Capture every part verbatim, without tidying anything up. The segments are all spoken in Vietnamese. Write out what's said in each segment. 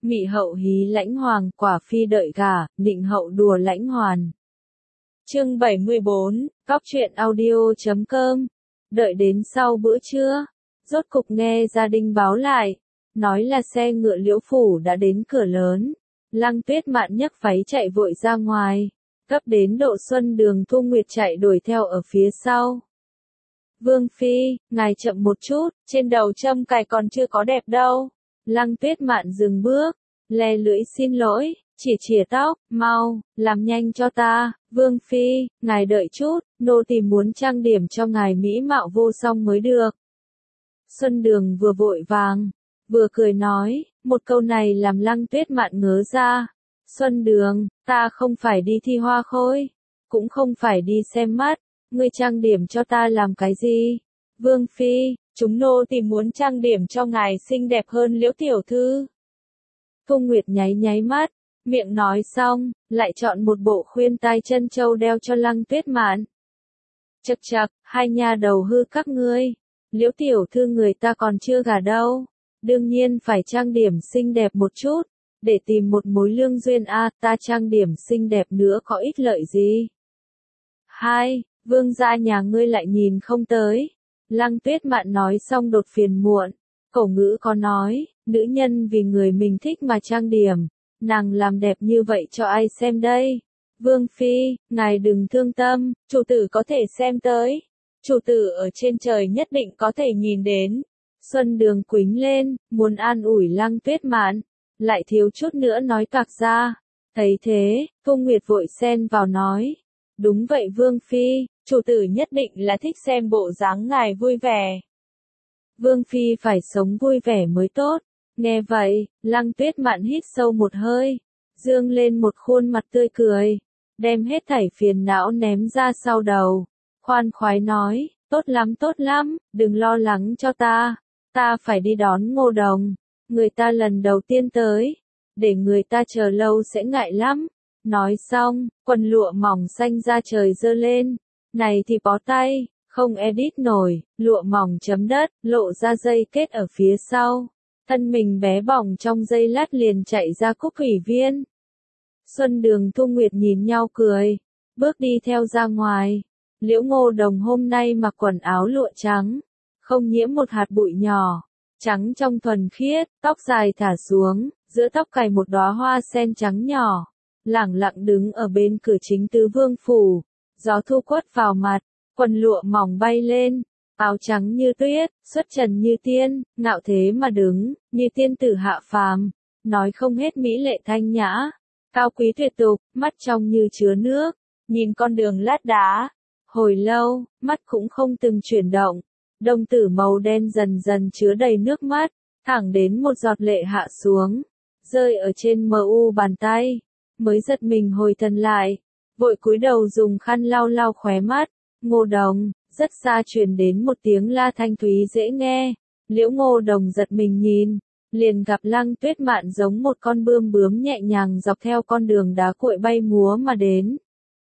Mị hậu hí lãnh hoàng, quả phi đợi gả, nịnh hậu đùa lãnh hoàn. Chương bảy mươi bốn, Cóc truyện audio chấm com. Đợi đến sau bữa trưa, rốt cục nghe gia đình báo lại, nói là xe ngựa Liễu phủ đã đến cửa lớn. Lăng Tuyết Mạn nhấc váy chạy vội ra ngoài, cấp đến độ Xuân Đường Thu Nguyệt chạy đuổi theo ở phía sau. Vương phi, ngài chậm một chút, trên đầu châm cài còn chưa có đẹp đâu. Lăng Tuyết Mạn dừng bước, le lưỡi xin lỗi, chỉ chìa tóc, mau, làm nhanh cho ta. Vương phi, ngài đợi chút, nô tỳ muốn trang điểm cho ngài mỹ mạo vô song mới được. Xuân Đường vừa vội vàng, vừa cười nói, một câu này làm Lăng Tuyết Mạn ngớ ra. Xuân Đường, ta không phải đi thi hoa khôi, cũng không phải đi xem mắt, ngươi trang điểm cho ta làm cái gì? Vương phi, chúng nô tỳ muốn trang điểm cho ngài xinh đẹp hơn Liễu tiểu thư. Thu Nguyệt nháy nháy mắt, miệng nói xong, lại chọn một bộ khuyên tai chân châu đeo cho Lăng Tuyết Mạn. Chậc chậc, hai nha đầu hư các ngươi, Liễu tiểu thư người ta còn chưa gả đâu, đương nhiên phải trang điểm xinh đẹp một chút, để tìm một mối lương duyên a, à, ta trang điểm xinh đẹp nữa có ích lợi gì? Hai, vương gia nhà ngươi lại nhìn không tới. Lăng Tuyết Mạn nói xong đột phiền muộn, cổ ngữ có nói, nữ nhân vì người mình thích mà trang điểm, nàng làm đẹp như vậy cho ai xem đây? Vương phi, ngài đừng thương tâm, chủ tử có thể xem tới, chủ tử ở trên trời nhất định có thể nhìn đến. Xuân Đường quính lên, muốn an ủi Lăng Tuyết Mạn, lại thiếu chút nữa nói toạc ra. Thấy thế, Thu Nguyệt vội xen vào nói, đúng vậy Vương phi, chủ tử nhất định là thích xem bộ dáng ngài vui vẻ. Vương phi phải sống vui vẻ mới tốt. Nghe vậy, Lăng Tuyết Mạn hít sâu một hơi, dương lên một khuôn mặt tươi cười, đem hết thảy phiền não ném ra sau đầu, khoan khoái nói, tốt lắm tốt lắm, đừng lo lắng cho ta, ta phải đi đón Ngô Đồng, người ta lần đầu tiên tới, để người ta chờ lâu sẽ ngại lắm. Nói xong, quần lụa mỏng xanh ra trời giơ lên, này thì bó tay, không edit nổi, lụa mỏng chấm đất, lộ ra dây kết ở phía sau. Thân mình bé bỏng trong giây lát liền chạy ra Cúc Thủy Viên. Xuân Đường Thu Nguyệt nhìn nhau cười, bước đi theo ra ngoài. Liễu Ngô Đồng hôm nay mặc quần áo lụa trắng, không nhiễm một hạt bụi nhỏ, trắng trong thuần khiết, tóc dài thả xuống, giữa tóc cài một đóa hoa sen trắng nhỏ, lẳng lặng đứng ở bên cửa chính tứ vương phủ. Gió thu quất vào mặt, quần lụa mỏng bay lên. Áo trắng như tuyết, xuất trần như tiên, ngạo thế mà đứng, như tiên tử hạ phàm, nói không hết mỹ lệ thanh nhã, cao quý tuyệt tục, mắt trong như chứa nước, nhìn con đường lát đá. Hồi lâu, mắt cũng không từng chuyển động, đồng tử màu đen dần dần chứa đầy nước mắt, thẳng đến một giọt lệ hạ xuống, rơi ở trên mờ u bàn tay, mới giật mình hồi thần lại, vội cúi đầu dùng khăn lau lau khóe mắt. Ngô Đồng. Rất xa truyền đến một tiếng la thanh thúy dễ nghe, Liễu Ngô Đồng giật mình nhìn, liền gặp Lăng Tuyết Mạn giống một con bươm bướm nhẹ nhàng dọc theo con đường đá cuội bay múa mà đến.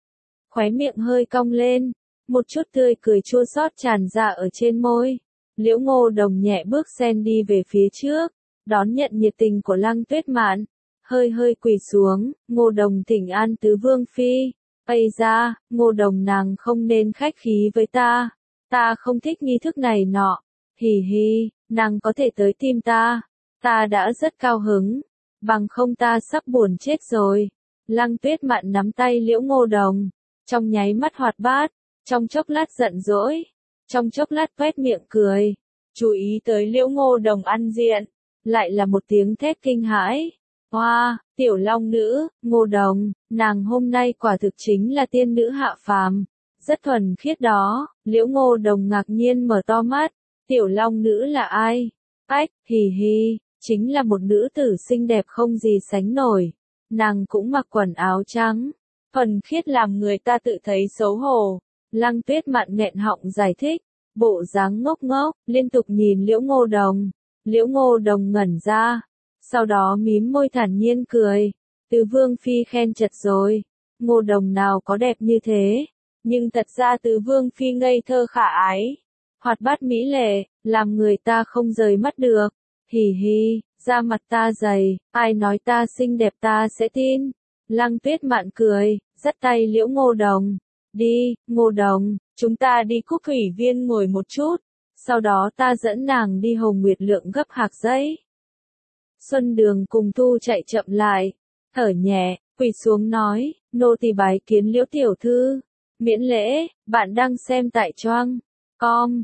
Khóe miệng hơi cong lên, một chút tươi cười chua xót tràn ra ở trên môi. Liễu Ngô Đồng nhẹ bước sen đi về phía trước, đón nhận nhiệt tình của Lăng Tuyết Mạn, hơi hơi quỳ xuống, Ngô Đồng thỉnh an tứ vương phi. Ây ra, Ngô Đồng nàng không nên khách khí với ta, ta không thích nghi thức này nọ, hì hì, nàng có thể tới tìm ta, ta đã rất cao hứng, bằng không ta sắp buồn chết rồi. Lăng Tuyết Mạn nắm tay Liễu Ngô Đồng, trong nháy mắt hoạt bát, trong chốc lát giận dỗi, trong chốc lát quét miệng cười, chú ý tới Liễu Ngô Đồng ăn diện, lại là một tiếng thét kinh hãi. Hoa, wow, tiểu long nữ, Ngô Đồng, nàng hôm nay quả thực chính là tiên nữ hạ phàm, rất thuần khiết đó. Liễu Ngô Đồng ngạc nhiên mở to mắt, tiểu long nữ là ai? Ách, hì hì, chính là một nữ tử xinh đẹp không gì sánh nổi, nàng cũng mặc quần áo trắng, thuần khiết làm người ta tự thấy xấu hổ. Lăng Tuyết Mạn nghẹn họng giải thích, bộ dáng ngốc ngốc, liên tục nhìn Liễu Ngô Đồng. Liễu Ngô Đồng ngẩn ra, sau đó mím môi thản nhiên cười, tứ vương phi khen chật rồi, Ngô Đồng nào có đẹp như thế, nhưng thật ra tứ vương phi ngây thơ khả ái, hoạt bát mỹ lệ, làm người ta không rời mắt được. Hì hì, da mặt ta dày, ai nói ta xinh đẹp ta sẽ tin. Lăng Tuyết Mạn cười, dắt tay Liễu Ngô Đồng. Đi, Ngô Đồng, chúng ta đi Cúc Thủy Viên ngồi một chút, sau đó ta dẫn nàng đi Hồng Nguyệt Lượng gấp hạc giấy. Xuân Đường cùng Thu chạy chậm lại, thở nhẹ, quỳ xuống nói, nô tỳ bái kiến Liễu tiểu thư. Miễn lễ, bạn đang xem tại choang com,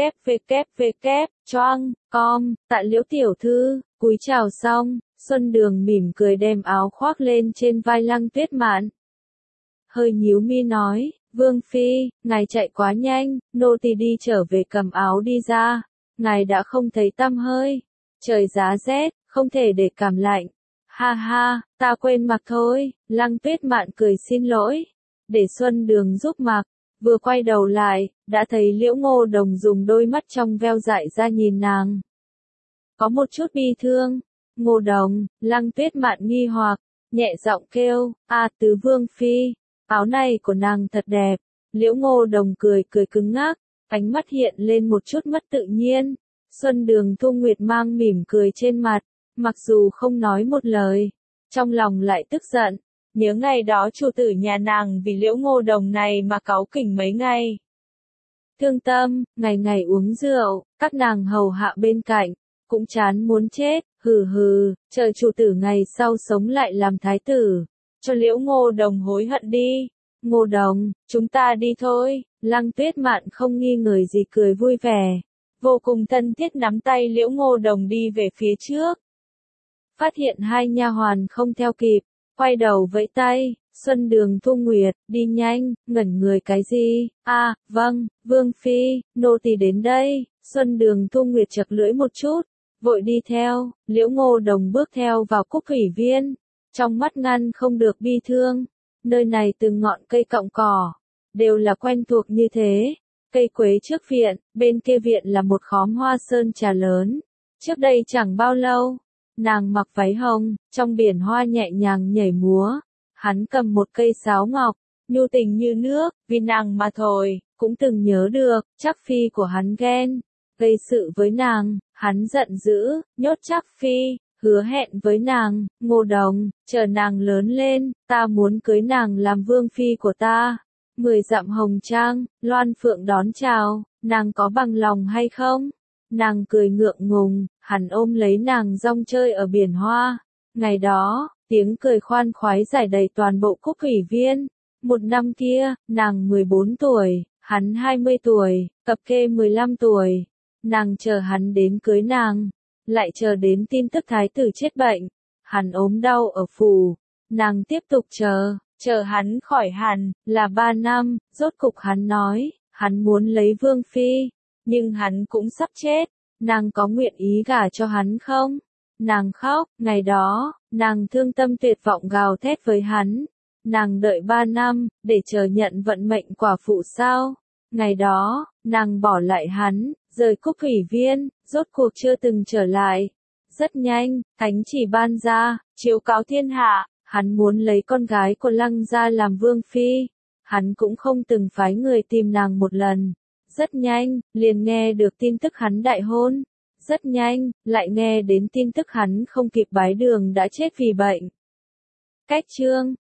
www, choang com, tại Liễu tiểu thư, cúi chào xong, Xuân Đường mỉm cười đem áo khoác lên trên vai Lăng Tuyết Mạn. Hơi nhíu mi nói, Vương Phi, ngài chạy quá nhanh, nô tỳ đi trở về cầm áo đi ra, ngài đã không thấy tăm hơi. Trời giá rét, không thể để cảm lạnh. Ha ha, ta quên mặc thôi, Lăng Tuyết Mạn cười xin lỗi. Để Xuân Đường giúp mặc, vừa quay đầu lại, đã thấy Liễu Ngô Đồng dùng đôi mắt trong veo dại ra nhìn nàng. Có một chút bi thương. Ngô Đồng, Lăng Tuyết Mạn nghi hoặc, nhẹ giọng kêu, a tứ Vương Phi, áo này của nàng thật đẹp. Liễu Ngô Đồng cười cười cứng ngắc, ánh mắt hiện lên một chút mất tự nhiên. Xuân Đường Thu Nguyệt mang mỉm cười trên mặt, mặc dù không nói một lời, trong lòng lại tức giận. Nhớ ngày đó chủ tử nhà nàng vì Liễu Ngô Đồng này mà cáu kỉnh mấy ngày. Thương tâm, ngày ngày uống rượu, các nàng hầu hạ bên cạnh, cũng chán muốn chết, hừ hừ, chờ chủ tử ngày sau sống lại làm thái tử, cho Liễu Ngô Đồng hối hận đi. Ngô Đồng, chúng ta đi thôi. Lăng Tuyết Mạn không nghi ngờ gì cười vui vẻ, vô cùng thân thiết nắm tay Liễu Ngô Đồng đi về phía trước. Phát hiện hai nha hoàn không theo kịp, quay đầu vẫy tay, Xuân Đường Thu Nguyệt, đi nhanh, ngẩn người cái gì, a à, vâng, Vương Phi, nô tỳ đến đây. Xuân Đường Thu Nguyệt chật lưỡi một chút, vội đi theo. Liễu Ngô Đồng bước theo vào Cúc Thủy Viên, trong mắt ngăn không được bi thương. Nơi này từng ngọn cây cọng cỏ, đều là quen thuộc như thế. Cây quế trước viện, bên kia viện là một khóm hoa sơn trà lớn. Trước đây chẳng bao lâu, nàng mặc váy hồng, trong biển hoa nhẹ nhàng nhảy múa. Hắn cầm một cây sáo ngọc, nhu tình như nước, vì nàng mà thổi, cũng từng nhớ được, Trác Phi của hắn ghen, gây sự với nàng, hắn giận dữ, nhốt Trác Phi, hứa hẹn với nàng, Ngô Đồng, chờ nàng lớn lên, ta muốn cưới nàng làm vương phi của ta. Mười dặm hồng trang, Loan Phượng đón chào, nàng có bằng lòng hay không? Nàng cười ngượng ngùng, hắn ôm lấy nàng rong chơi ở biển hoa. Ngày đó, tiếng cười khoan khoái rải đầy toàn bộ Cúc Thủy Viên. Một năm kia, nàng mười bốn tuổi, hắn hai mươi tuổi, cập kê mười lăm tuổi. Nàng chờ hắn đến cưới nàng, lại chờ đến tin tức thái tử chết bệnh. Hắn ốm đau ở phủ, nàng tiếp tục chờ, chờ hắn khỏi hẳn, là ba năm, rốt cục hắn nói, hắn muốn lấy vương phi, nhưng hắn cũng sắp chết, nàng có nguyện ý gả cho hắn không? Nàng khóc, ngày đó, nàng thương tâm tuyệt vọng gào thét với hắn. Nàng đợi ba năm, để chờ nhận vận mệnh quả phụ sao? Ngày đó, nàng bỏ lại hắn, rời Cúc Thủy Viên, rốt cuộc chưa từng trở lại. Rất nhanh, thánh chỉ ban ra, chiếu cáo thiên hạ, hắn muốn lấy con gái của Lăng gia làm vương phi. Hắn cũng không từng phái người tìm nàng một lần. Rất nhanh, liền nghe được tin tức hắn đại hôn. Rất nhanh, lại nghe đến tin tức hắn không kịp bái đường đã chết vì bệnh. Cách chương